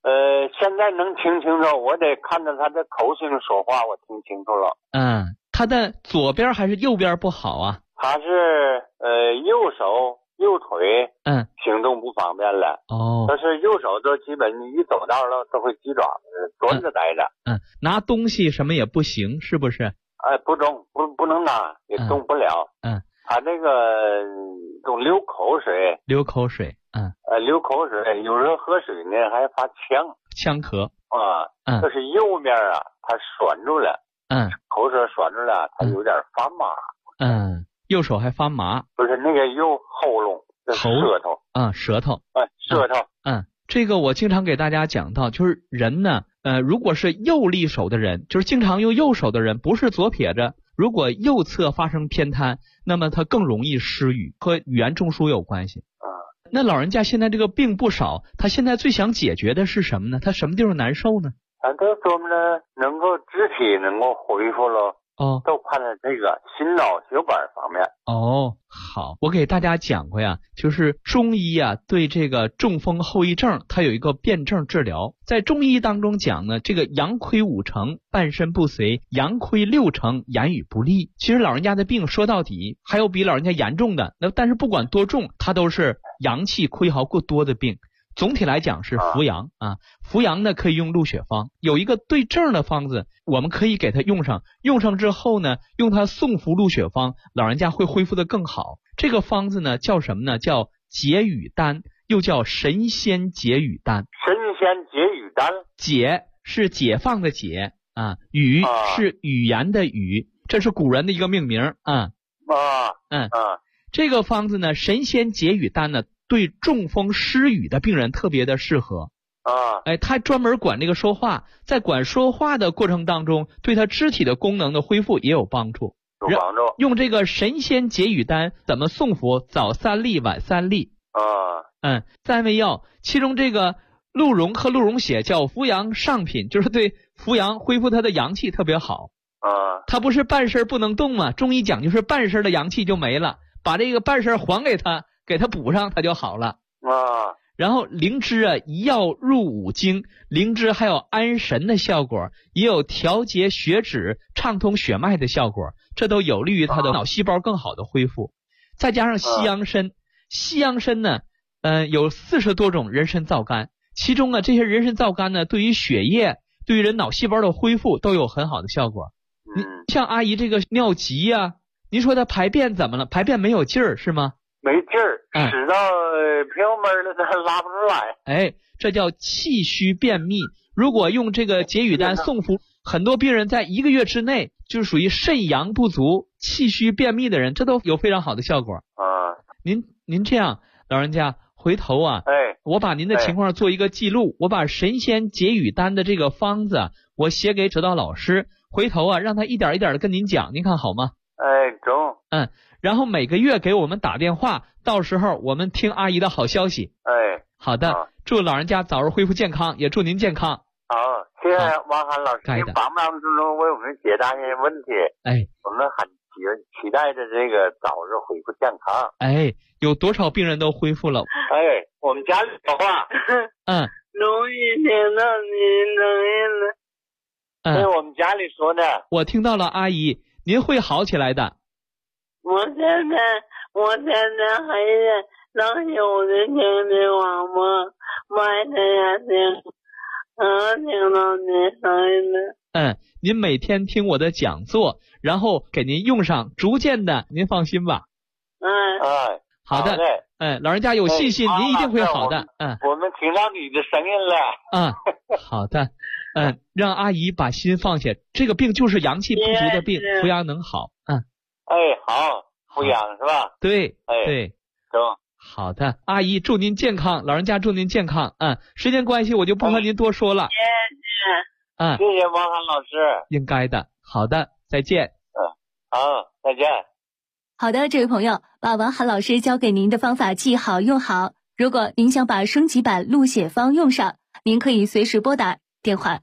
现在能听清楚，我得看着他的口型说话，我听清楚了。 他的左边还是右边不好啊？ 他是右手右腿行动不方便了。但是右手就基本你一走道了都会鸡爪子端着待着。 拿东西什么也不行，是不是？ 不能拿，也动不了。他这个总流口水。流口水，有时候喝水呢还发呛咳。 这是右面啊，他拴住了。口水拴住了，他有点发麻。 右手还发麻。 不是那个右喉咙，舌头。 舌头。 舌头。 这个我经常给大家讲到，就是人呢，如果是右利手的人，就是经常用右手的人，不是左撇子，如果右侧发生偏瘫，那么他更容易失语，和语言中枢有关系。那老人家现在这个病不少，他现在最想解决的是什么呢？他什么地方难受呢？ 他都说呢，能够肢体能够恢复了。都看了这个心脑血管方面。 好，我给大家讲过呀，就是中医啊对这个中风后遗症它有一个辩证治疗。在中医当中讲呢，这个阳亏5成，半身不遂；阳亏6成，言语不利。其实老人家的病说到底还有比老人家严重的，但是不管多重，它都是阳气亏耗过多的病。总体来讲是扶阳扶阳呢可以用鹿血方，有一个对症的方子，我们可以给他用上之后呢，用它送服鹿血方，老人家会恢复的更好。这个方子呢叫什么呢？叫解语丹，又叫神仙解语丹。 神仙解语丹， 解是解放的解语是语言的语，这是古人的一个命名这个方子呢，神仙解语丹呢，对中风失语的病人特别的适合。他专门管这个说话，在管说话的过程当中，对他肢体的功能的恢复也有帮助。用这个神仙解语丹怎么送服？早3粒，晚3粒。3味药，其中这个鹿茸和鹿茸血叫扶阳上品，就是对扶阳恢复他的阳气特别好。他不是半身不能动吗？中医讲就是半身的阳气就没了，把这个半身还给他，给他补上，他就好了。然后灵芝啊，一药入5经，灵芝还有安神的效果，也有调节血脂、畅通血脉的效果，这都有利于他的脑细胞更好的恢复。再加上西洋参，西洋参呢，有40多种人参皂苷，其中呢，这些人参皂苷呢，对于血液、对于人脑细胞的恢复都有很好的效果。像阿姨这个尿急啊，您说她排便怎么了？排便没有劲儿是吗？ 没劲儿，使到飘门了，他拉不出来。 这叫气虚便秘。如果用这个解语丹送服，很多病人在1个月之内就属于肾阳不足、气虚便秘的人，这都有非常好的效果。您这样，老人家回头啊，我把您的情况做一个记录，我把神仙解语丹的这个方子我写给指导老师，回头啊让他一点一点的跟您讲，您看好吗？ 中。 然后每个月给我们打电话，到时候我们听阿姨的好消息。好的，祝老人家早日恢复健康，也祝您健康。 好，谢谢王涵老师，您帮忙之中为我们解答一些问题。我们很期待着这个早日恢复健康。 有多少病人都恢复了？ 我们家里的话， 容易听到你声音了。 对我们家里说的。 我听到了，阿姨，您会好起来的。 我现在还是老有的听你广播，晚上也听到你声音了。 您每天听我的讲座，然后给您用上，逐渐的，您放心吧。好的。老人家有信心，您一定会好的。 我们听到你的声音了。 好的。让阿姨把心放下，这个病就是阳气不足的病，扶阳能好。 好，扶阳是吧？ 对。 中。 好的，阿姨祝您健康，老人家祝您健康。时间关系我就不和您多说了。 谢谢王涵老师。 应该的。好的，再见。 好，再见。 好的，这位朋友，把王涵老师教给您的方法记好用好。如果您想把升级版鹿血方用上，您可以随时拨打电话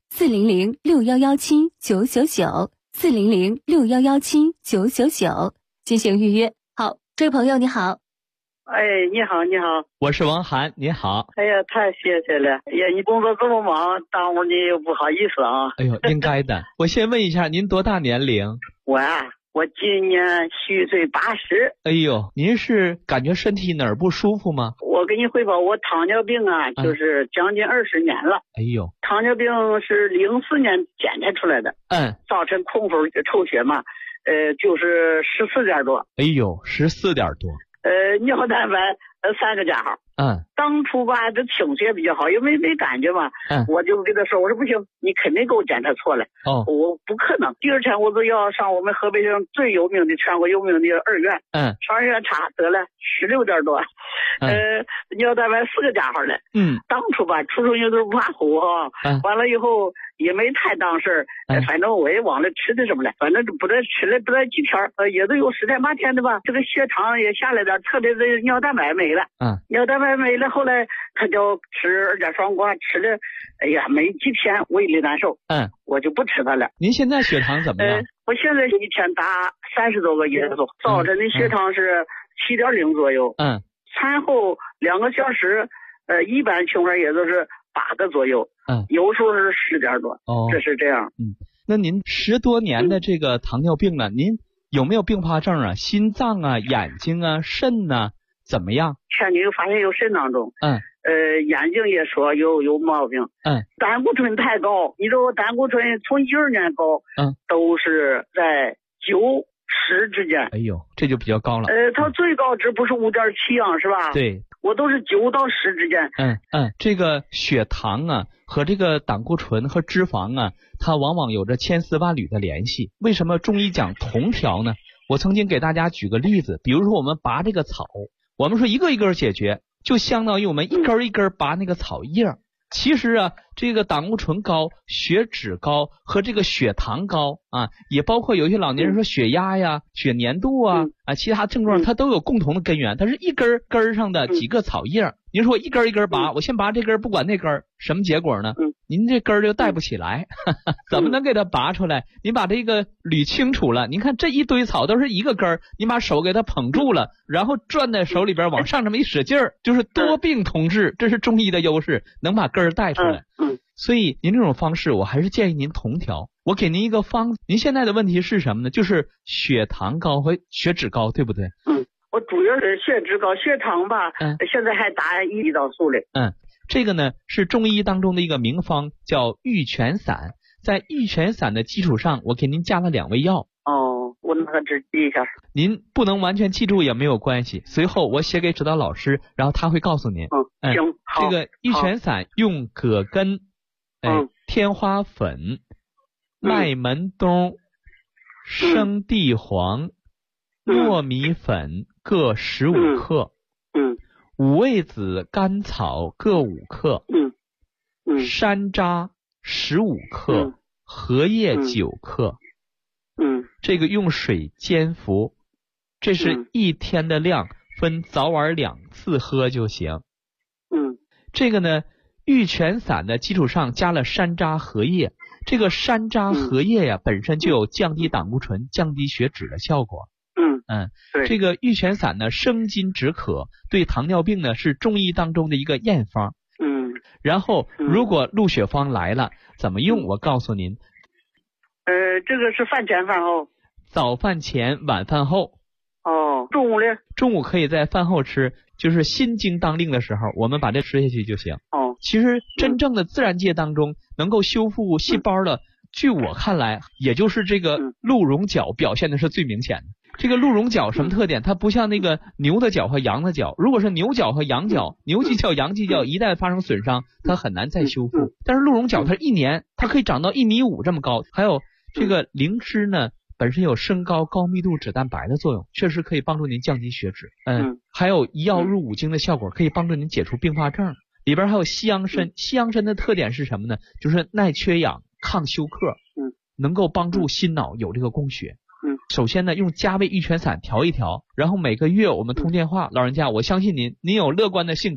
400-6117-999，400-6117-999进行预约。好，这位朋友你好。 哎，你好，你好， 我是王涵，你好。 哎呀，太谢谢了。哎呀，你工作这么忙，耽误你不好意思啊。 哎呦，应该的。我先问一下，您多大年龄？ 我今年虚岁80。 哎呦，您是感觉身体哪儿不舒服吗？ 我给你汇报，我糖尿病啊，就是将近20年了。 哎呦， 糖尿病是04年检查出来的。造成空腹抽血嘛，就是14点多。 哎呦，14点多。 尿蛋白3个加号。当初吧，这倾斜比较好，因为没感觉嘛。我就跟他说，我说不行，你肯定给我检查错了。我不可能。第二天我就要上我们河北省最有名的、全国有名的2院。上2院查得了16点多。尿蛋白4个加号了。当初吧，初生牛犊不怕虎哈。完了以后也没太当事儿。反正我也忘了吃的什么了，反正不得吃了不得几天，也都有10天8天的吧。这个血糖也下来点，特别是尿蛋白没了。尿蛋白没了，后来他就吃2价双胍，吃了，哎呀，没几天胃里难受。我就不吃它了。 您现在血糖怎么样？ 我现在一天打30多个液素，早晨的血糖是7.0左右。餐后2个小时，一般情况也都是8个左右。有时候是10点多。这是这样。 那您10多年的这个糖尿病了，您有没有并发症啊？心脏啊、眼睛啊、肾啊怎么样？ 前女友发现有肾囊肿。眼睛也说有毛病。胆固醇太高，你说我胆固醇从12年高。都是在9、10之间。 哎呦，这就比较高了。 它最高值不是5.7啊，是吧？ 对， 我都是9到10之间。 这个血糖啊和这个胆固醇和脂肪啊，它往往有着千丝万缕的联系。为什么中医讲同调呢？我曾经给大家举个例子，比如说我们拔这个草，我们说一个一个解决，就相当于我们一根一根拔那个草叶。其实啊，这个胆固醇高、血脂高和这个血糖高啊，也包括有些老年人说血压呀、血粘度啊其他症状，它都有共同的根源，它是一根根上的几个草叶。您说我一根一根拔，我先拔这根不管那根，什么结果呢？您这根就带不起来，怎么能给它拔出来？您把这个捋清楚了，您看这一堆草都是一个根，你把手给它捧住了，然后攥在手里边往上这么一使劲儿，就是多病同治，这是中医的优势，能把根带出来。所以您这种方式我还是建议您同调。我给您一个方子，您现在的问题是什么呢？就是血糖高和血脂高，对不对？ 我主要是血脂高，血糖吧，现在还打胰岛素嘞。 这个呢是中医当中的一个名方，叫玉泉散。在玉泉散的基础上，我给您加了2味药。 我拿它记一下。 您不能完全记住也没有关系，随后我写给指导老师，然后他会告诉您。 行，好。 这个玉泉散用葛根、天花粉、麦门冬、生地黄、糯米粉各15克。五味子、甘草各5克。山楂15克，荷叶9克。这个用水煎服，这是一天的量，分早晚2次喝就行。这个呢，玉泉散的基础上加了山楂、荷叶。这个山楂、荷叶呀，本身就有降低胆固醇、降低血脂的效果。这个玉泉散呢，生津止渴，对糖尿病呢是中医当中的一个验方。然后如果入血方来了，怎么用？我告诉您。 这个是饭前饭后？ 早饭前，晚饭后。 中午呢？ 中午可以在饭后吃，就是心经当令的时候，我们把这吃下去就行。其实真正的自然界当中能够修复细胞的，据我看来，也就是这个鹿茸角表现的是最明显的。这个鹿茸角什么特点？它不像那个牛的角和羊的角，如果是牛角和羊角，牛犄角、羊犄角一旦发生损伤，它很难再修复。但是鹿茸角它1年它可以长到1.5米这么高。还有这个灵芝呢，本身有升高高密度脂蛋白的作用，确实可以帮助您降低血脂。还有一药入5经的效果，可以帮助您解除并发症。里边还有西洋参，西洋参的特点是什么呢？就是耐缺氧、抗休克，能够帮助心脑有这个供血。首先呢，用加味玉泉散调一调，然后每个月我们通电话。老人家，我相信您有乐观的性格，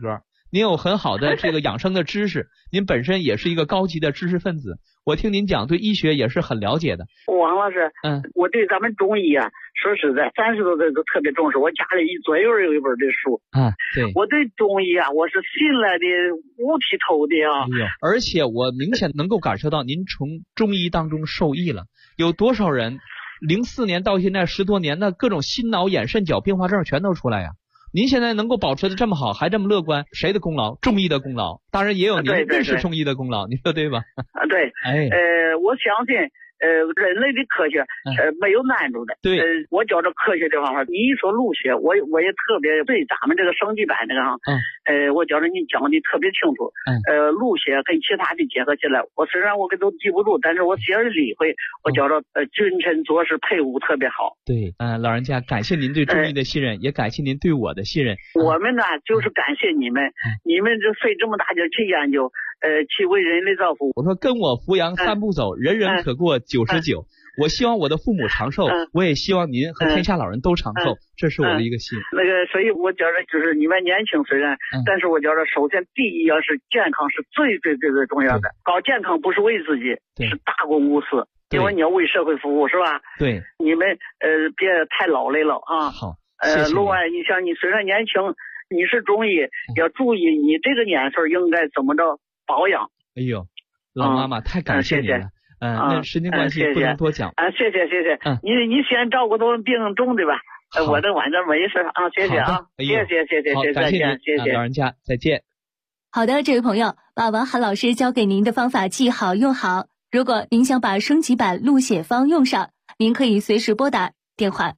您有很好的这个养生的知识，您本身也是一个高级的知识分子，我听您讲对医学也是很了解的。 王老师，我对咱们中医啊，说实在30多岁都特别重视，我家里左右有一本这书对， 我对中医啊我是信了的五体投地啊。 而且我明显能够感受到您从中医当中受益了，有多少人04年到现在10多年，那各种心脑眼肾脚并发症全都出来呀。您现在能够保持的这么好，还这么乐观，谁的功劳？中医的功劳，当然也有您认识中医的功劳，你说对吧？ 对，我相信人类的科学没有难住的。 对， 我觉着科学这方面，你一说路学，我也特别对咱们这个升级版这个我觉着你讲的特别清楚。路学跟其他的结合起来，我虽然我都记不住，但是我接着理会，我觉着君臣佐使配伍特别好。 对，老人家感谢您对中医的信任，也感谢您对我的信任。 我们呢就是感谢你们，你们这费这么大劲去研究，去为人类造福。 我说跟我扶阳3步走，人人可过99。我希望我的父母长寿，我也希望您和天下老人都长寿，这是我的一个心。 所以我觉得就是你们年轻虽然，但是我觉得首先第一要是健康是最重要的。搞健康不是为自己，是大公无私，因为你要为社会服务，是吧？ 对， 你们别太劳累了啊。 好， 另外你像你虽然年轻，你是中医，要注意你这个年岁应该怎么着保养。 哎呦，老妈妈太感谢你了。那时间关系不能多讲。 谢谢。你先照顾他们病重的吧。我这晚上没事啊，谢谢啊，谢谢，再见，谢谢老人家，再见。 好的，这位朋友，把王涵老师教给您的方法记好用好。如果您想把升级版录写方用上，您可以随时拨打电话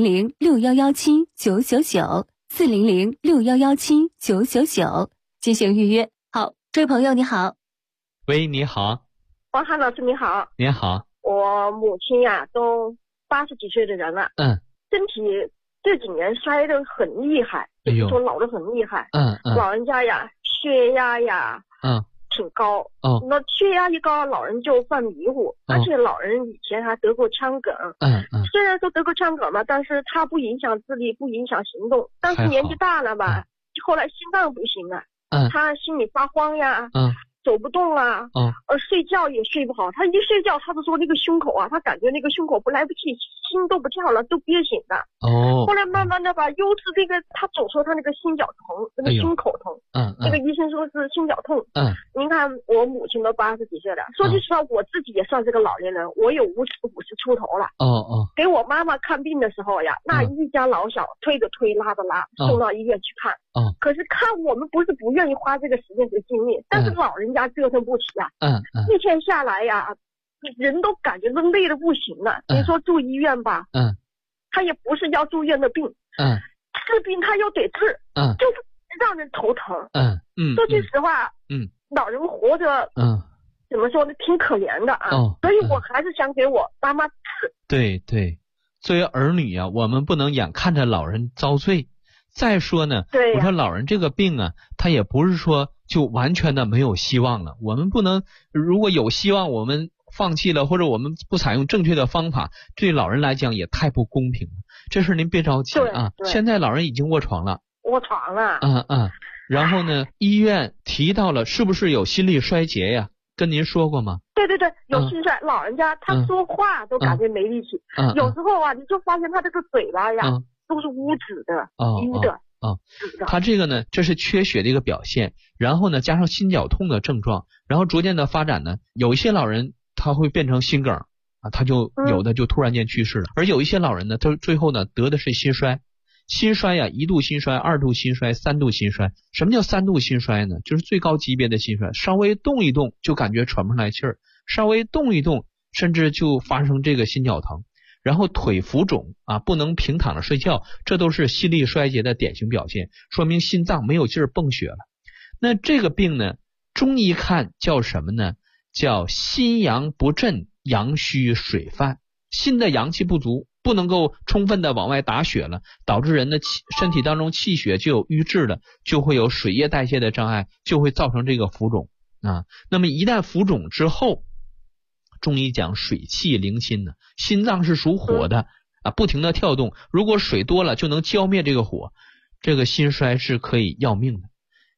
400-6117-999，400-6117-999进行预约。好，这位朋友你好。 喂，你好。 王涵老师你好。 您好。 我母亲呀都80几岁的人了，身体这几年衰得很厉害，就是说老得很厉害。老人家呀血压呀挺高。那血压一高，老人就犯迷糊，而且老人以前还得过腔梗。虽然说得过腔梗嘛，但是他不影响智力，不影响行动，但是年纪大了吧，后来心脏不行了，他心里发慌呀，走不动了，睡觉也睡不好。他一睡觉，他就说那个胸口啊，他感觉那个胸口不来不去，心都不跳了，都憋醒了。后来慢慢的吧，又是这个，他总说他那个心绞疼，那个心口疼。这个医生说是心绞痛。您看我母亲都80几岁了，说句实话，我自己也算是个老年人，我有50出头了。给我妈妈看病的时候呀，那一家老小推着推，拉着拉，送到医院去看。可是看我们不是不愿意花这个时间和精力，但是老人家折腾不起啊。一天下来呀，人都感觉都累得不行了。你说住医院吧，他也不是要住院的病，治病他又得治，就是让人头疼。说句实话，老人活着，怎么说呢，挺可怜的啊。所以我还是想给我妈妈治。 对，作为儿女啊，我们不能眼看着老人遭罪。再说呢，我说老人这个病啊，他也不是说就完全的没有希望了。我们不能，如果有希望我们放弃了，或者我们不采用正确的方法，对老人来讲也太不公平了。这事您别着急啊，现在老人已经卧床了。然后呢，医院提到了是不是有心力衰竭呀？跟您说过吗？ 对，有心衰，老人家他说话都感觉没力气。有时候啊，你就发现他这个嘴巴呀，都是乌紫的，淤的。 他这个呢，这是缺血的一个表现，然后呢加上心绞痛的症状，然后逐渐的发展呢，有一些老人他会变成心梗啊，他就有的就突然间去世了，而有一些老人呢，他最后呢得的是心衰。心衰呀，1度心衰、2度心衰、3度心衰。什么叫3度心衰呢？就是最高级别的心衰，稍微动一动就感觉喘不上来气儿，稍微动一动甚至就发生这个心绞疼。然后腿浮肿啊，不能平躺着睡觉，这都是心力衰竭的典型表现，说明心脏没有劲儿泵血了。那这个病呢，中医看叫什么呢？叫心阳不振，阳虚水泛。心的阳气不足，不能够充分的往外打血了，导致人的身体当中气血就有瘀滞了，就会有水液代谢的障碍，就会造成这个浮肿啊。那么一旦浮肿之后，中医讲水气凌心呢，心脏是属火的啊，不停的跳动，如果水多了就能浇灭这个火，这个心衰是可以要命的。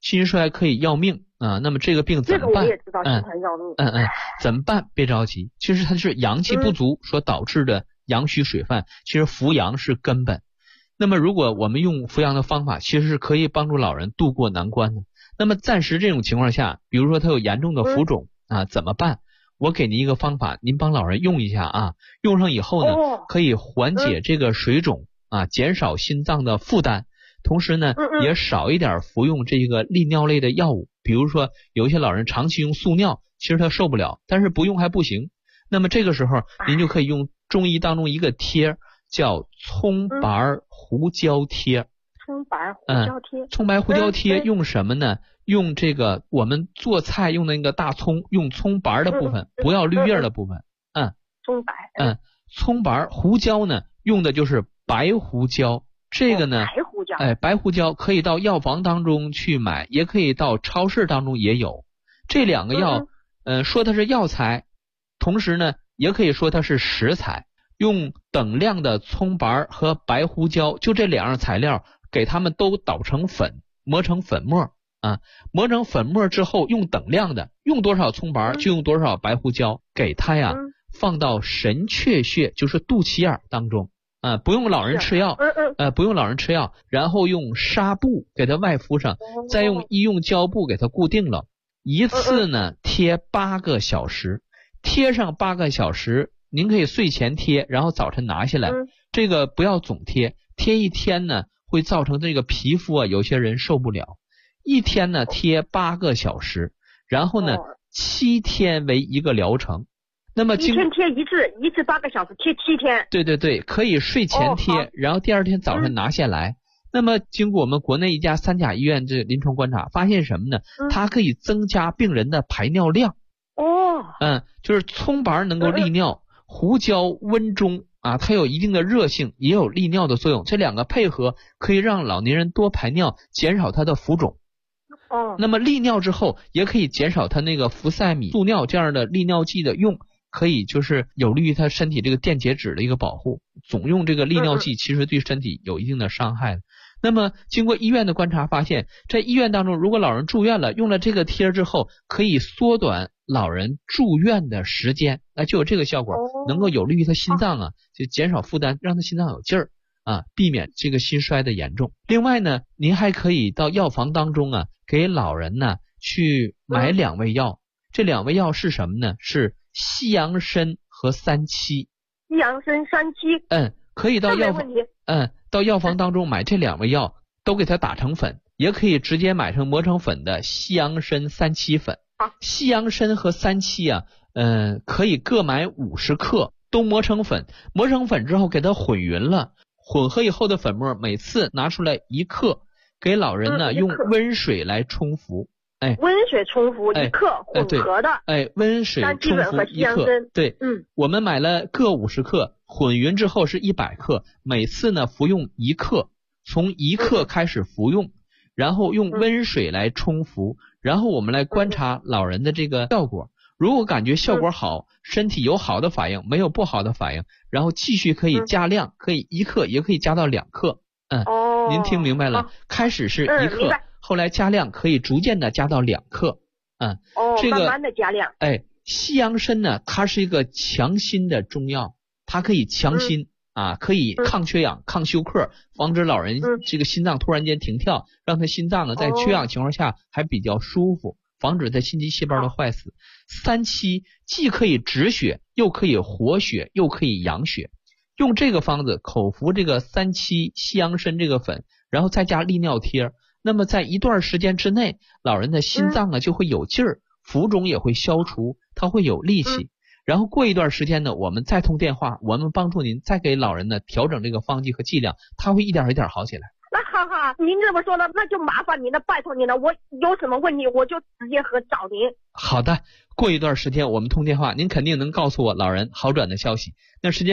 心衰可以要命啊。那么这个病怎么办？ 这个我也知道，心衰要命。 怎么办？别着急，其实它是阳气不足所导致的阳虚水泛，其实扶阳是根本。那么如果我们用扶阳的方法，其实是可以帮助老人度过难关的。那么暂时这种情况下，比如说他有严重的浮肿啊，怎么办？我给您一个方法，您帮老人用一下啊，用上以后呢，可以缓解这个水肿啊，减少心脏的负担，同时呢，也少一点服用这个利尿类的药物。比如说有一些老人长期用速尿，其实他受不了，但是不用还不行。那么这个时候您就可以用中医当中一个贴，叫葱白胡椒贴。 葱白胡椒贴。 葱白胡椒贴用什么呢？用这个我们做菜用的那个大葱，用葱白的部分，不要绿叶的部分。 葱白。 葱白胡椒呢，用的就是白胡椒。这个呢， 白胡椒。 白胡椒可以到药房当中去买，也可以到超市当中也有。这两个药，说它是药材，同时呢，也可以说它是食材。用等量的葱白和白胡椒，就这两样材料，给它们都捣成粉，磨成粉末啊。磨成粉末之后，用等量的，用多少葱白就用多少白胡椒，给它呀放到神阙穴，就是肚脐眼当中啊，不用老人吃药，不用老人吃药，然后用纱布给它外敷上，再用医用胶布给它固定了。一次呢贴8个小时，贴上8个小时。您可以睡前贴，然后早晨拿下来。这个不要总贴，贴一天呢会造成这个皮肤啊，有些人受不了。一天呢贴8个小时，然后呢7天为一个疗程。那么一天贴一次8个小时，贴7天。 对，可以睡前贴，然后第二天早上拿下来。那么经过我们国内一家3甲医院这临床观察，发现什么呢？它可以增加病人的排尿量。就是葱白能够利尿。胡椒温中啊，它有一定的热性，也有利尿的作用。这两个配合可以让老年人多排尿，减少他的浮肿。那么利尿之后，也可以减少他那个氟塞米、速尿这样的利尿剂的用，可以就是有利于他身体这个电解质的一个保护。总用这个利尿剂，其实对身体有一定的伤害的。那么经过医院的观察发现，在医院当中，如果老人住院了，用了这个贴之后，可以缩短老人住院的时间，就有这个效果，能够有利于他心脏啊，就减少负担，让他心脏有劲儿啊，避免这个心衰的严重。另外呢，您还可以到药房当中啊，给老人呢去买2味药。这2味药是什么呢？是西洋参和3七。 西洋参3七。 可以到药房。到药房当中买这2味药，都给它打成粉，也可以直接买成磨成粉的西洋参3七粉。西洋参和3七啊，可以各买50克，都磨成粉。磨成粉之后给它混匀了，混合以后的粉末每次拿出来1克，给老人呢用温水来冲服。 温水冲服1克，混合的。 温水冲服1克。对，我们买了各50克，混匀之后是100克，每次呢服用1克，从1克开始服用，然后用温水来冲服，然后我们来观察老人的这个效果。如果感觉效果好，身体有好的反应，没有不好的反应，然后继续可以加量，可以1克，也可以加到2克。您听明白了？开始是1克。后来加量可以逐渐的加到2克，这个慢慢的加量。 西洋参呢，它是一个强心的中药，它可以强心啊，可以抗缺氧、抗休克，防止老人这个心脏突然间停跳，让他心脏呢在缺氧情况下还比较舒服，防止他心肌细胞的坏死。3七既可以止血，又可以活血，又可以养血。用这个方子口服这个3七西洋参这个粉，然后再加利尿贴。那么在一段时间之内，老人的心脏呢就会有劲儿，浮肿也会消除，他会有力气。然后过一段时间呢，我们再通电话，我们帮助您再给老人呢调整这个方剂和剂量，他会一点一点好起来。 那好，您这么说了，那就麻烦您了，拜托您了，我有什么问题我就直接找您。 好的，过一段时间我们通电话，您肯定能告诉我老人好转的消息。那时间